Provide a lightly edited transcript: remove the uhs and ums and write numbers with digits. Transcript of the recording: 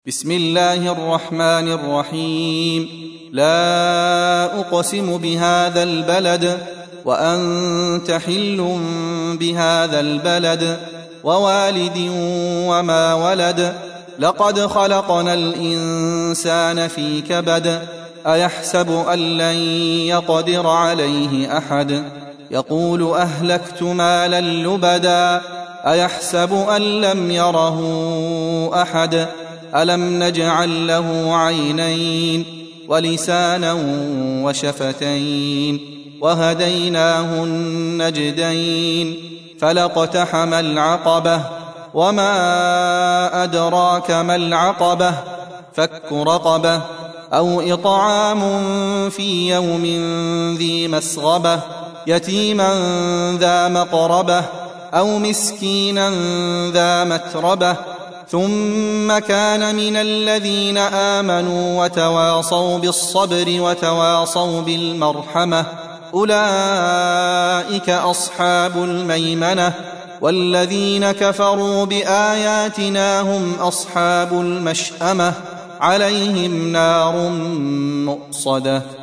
بسم الله الرحمن الرحيم. لا أقسم بهذا البلد وأنت حل بهذا البلد ووالد وما ولد. لقد خلقنا الإنسان في كبد. أيحسب أن لن يقدر عليه أحد. يقول أهلكت مالا لبدا. أيحسب أن لم يره أحد. ألم نجعل له عينين ولسانا وشفتين وهديناه النجدين. فلاقتحم العقبة وما أدراك ما العقبة. فك رقبة أو إطعام في يوم ذي مسغبة يتيما ذا مقربة أو مسكينا ذا متربة ثم كان من الذين آمنوا وتواصوا بالصبر وتواصوا بالمرحمة أولئك أصحاب الميمنة. والذين كفروا بآياتنا هم أصحاب المشأمة عليهم نار مؤصدة.